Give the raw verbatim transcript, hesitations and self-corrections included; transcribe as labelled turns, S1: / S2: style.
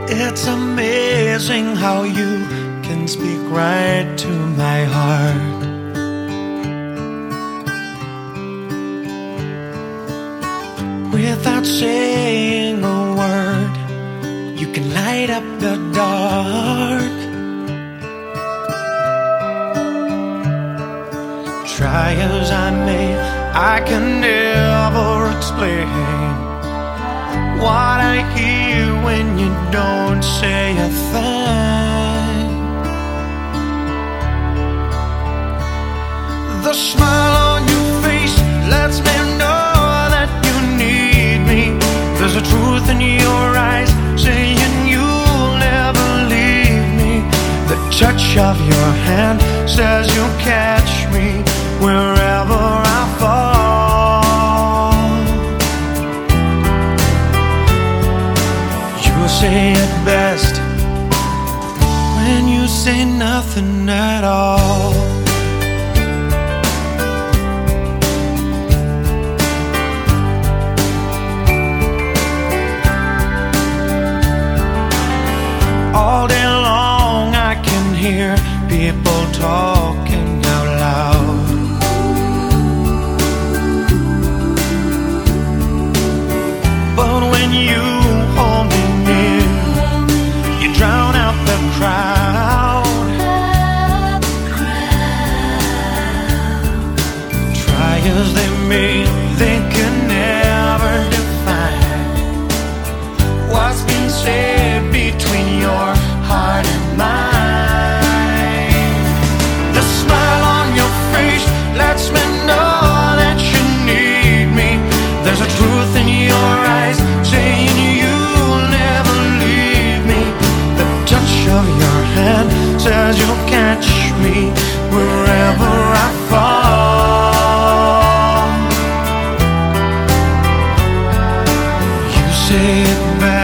S1: It's amazing how you can speak right to my heart. Without saying a word, you can light up the dark. Try as I may, I can never explain what I hear when you don't say a thing. The smile on your face lets me know that you need me. There's a truth in your eyes saying you'll never leave me. The touch of your hand says you'll catch me wherever I fall. You say it best when you say nothing at all. All day long I can hear people talking out loud. But when you hold me near, you drown out the crowd. Try as they may, they can never define what's been said between your heart and mine. The smile on your face lets me know that you need me. There's a truth in your eyes saying you'll never leave me. The touch of your hand says you'll catch me wherever I fall. You say it back